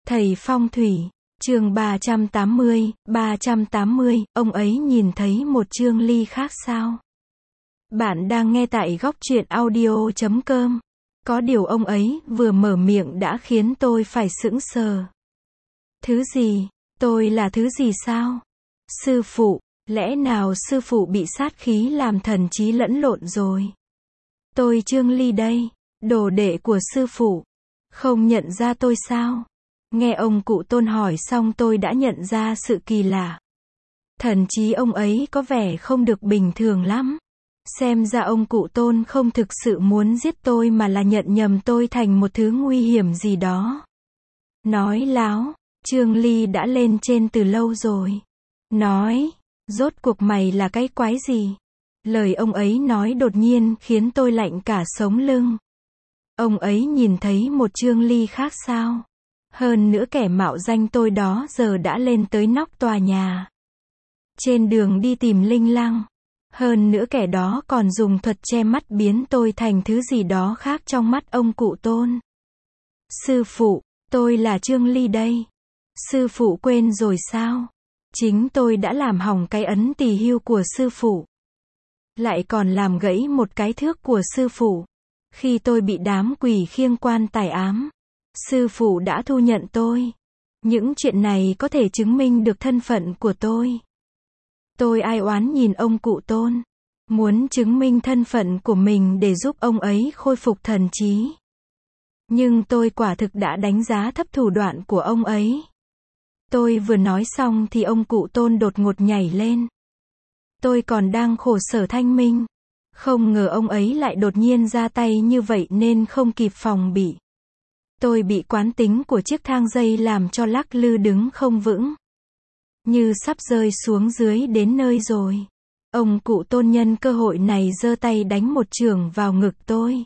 Thầy phong thủy, chương 380, ông ấy nhìn thấy một Trương Ly khác sao? Bạn đang nghe tại góc truyện audio.com. Có điều ông ấy vừa mở miệng đã khiến tôi phải sững sờ. Thứ gì? Tôi là thứ gì sao? Sư phụ, lẽ nào sư phụ bị sát khí làm thần trí lẫn lộn rồi? Tôi Trương Ly đây, đồ đệ của sư phụ. Không nhận ra tôi sao? Nghe ông cụ Tôn hỏi xong tôi đã nhận ra sự kỳ lạ. Thần trí ông ấy có vẻ không được bình thường lắm. Xem ra ông cụ Tôn không thực sự muốn giết tôi mà là nhận nhầm tôi thành một thứ nguy hiểm gì đó. Nói láo, Trương Ly đã lên trên từ lâu rồi. Nói, rốt cuộc mày là cái quái gì? Lời ông ấy nói đột nhiên khiến tôi lạnh cả sống lưng. Ông ấy nhìn thấy một Trương Ly khác sao? Hơn nữa kẻ mạo danh tôi đó giờ đã lên tới nóc tòa nhà. Trên đường đi tìm Linh Lăng. Hơn nữa kẻ đó còn dùng thuật che mắt biến tôi thành thứ gì đó khác trong mắt ông cụ Tôn. Sư phụ, tôi là Trương Ly đây. Sư phụ quên rồi sao? Chính tôi đã làm hỏng cái ấn tỳ hưu của sư phụ. Lại còn làm gãy một cái thước của sư phụ. Khi tôi bị đám quỷ khiêng quan tài ám, sư phụ đã thu nhận tôi. Những chuyện này có thể chứng minh được thân phận của tôi. Tôi ai oán nhìn ông cụ Tôn, muốn chứng minh thân phận của mình để giúp ông ấy khôi phục thần trí. Nhưng tôi quả thực đã đánh giá thấp thủ đoạn của ông ấy. Tôi vừa nói xong thì ông cụ Tôn đột ngột nhảy lên. Tôi còn đang khổ sở thanh minh. Không ngờ ông ấy lại đột nhiên ra tay như vậy nên không kịp phòng bị. Tôi bị quán tính của chiếc thang dây làm cho lắc lư đứng không vững. Như sắp rơi xuống dưới đến nơi rồi. Ông cụ Tôn nhân cơ hội này giơ tay đánh một chưởng vào ngực tôi.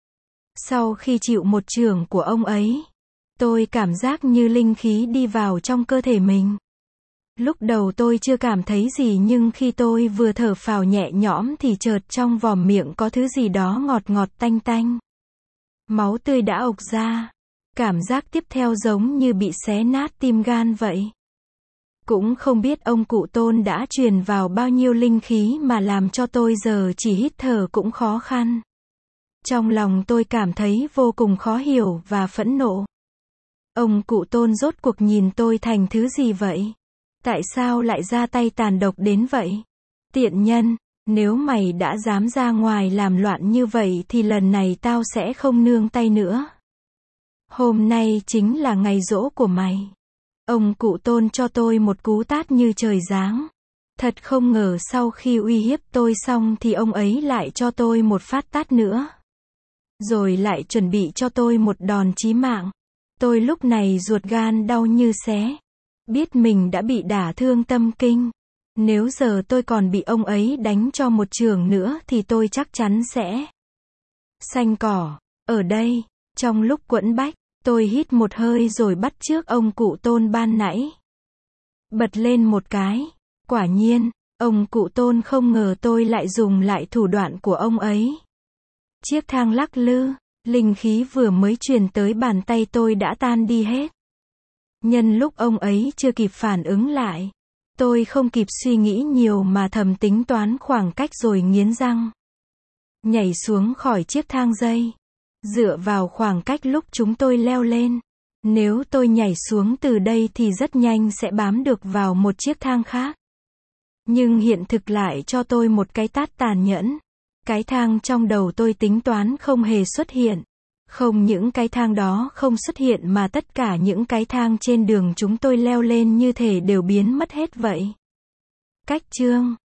Sau khi chịu một chưởng của ông ấy, tôi cảm giác như linh khí đi vào trong cơ thể mình. Lúc đầu tôi chưa cảm thấy gì nhưng khi tôi vừa thở phào nhẹ nhõm thì chợt trong vòm miệng có thứ gì đó ngọt ngọt tanh tanh. Máu tươi đã ộc ra. Cảm giác tiếp theo giống như bị xé nát tim gan vậy. Cũng không biết ông cụ Tôn đã truyền vào bao nhiêu linh khí mà làm cho tôi giờ chỉ hít thở cũng khó khăn. Trong lòng tôi cảm thấy vô cùng khó hiểu và phẫn nộ. Ông cụ Tôn rốt cuộc nhìn tôi thành thứ gì vậy? Tại sao lại ra tay tàn độc đến vậy? Tiện nhân, nếu mày đã dám ra ngoài làm loạn như vậy thì lần này tao sẽ không nương tay nữa. Hôm nay chính là ngày giỗ của mày. Ông cụ Tôn cho tôi một cú tát như trời giáng. Thật không ngờ sau khi uy hiếp tôi xong thì ông ấy lại cho tôi một phát tát nữa. Rồi lại chuẩn bị cho tôi một đòn chí mạng. Tôi lúc này ruột gan đau như xé. Biết mình đã bị đả thương tâm kinh. Nếu giờ tôi còn bị ông ấy đánh cho một chưởng nữa thì tôi chắc chắn sẽ xanh cỏ. Ở đây, trong lúc quẫn bách, tôi hít một hơi rồi bắt chước ông cụ Tôn ban nãy. Bật lên một cái. Quả nhiên, ông cụ Tôn không ngờ tôi lại dùng lại thủ đoạn của ông ấy. Chiếc thang lắc lư, linh khí vừa mới truyền tới bàn tay tôi đã tan đi hết. Nhân lúc ông ấy chưa kịp phản ứng lại, tôi không kịp suy nghĩ nhiều mà thầm tính toán khoảng cách rồi nghiến răng. Nhảy xuống khỏi chiếc thang dây. Dựa vào khoảng cách lúc chúng tôi leo lên. Nếu tôi nhảy xuống từ đây thì rất nhanh sẽ bám được vào một chiếc thang khác. Nhưng hiện thực lại cho tôi một cái tát tàn nhẫn. Cái thang trong đầu tôi tính toán không hề xuất hiện. Không những cái thang đó không xuất hiện mà tất cả những cái thang trên đường chúng tôi leo lên như thể đều biến mất hết vậy. Cách chương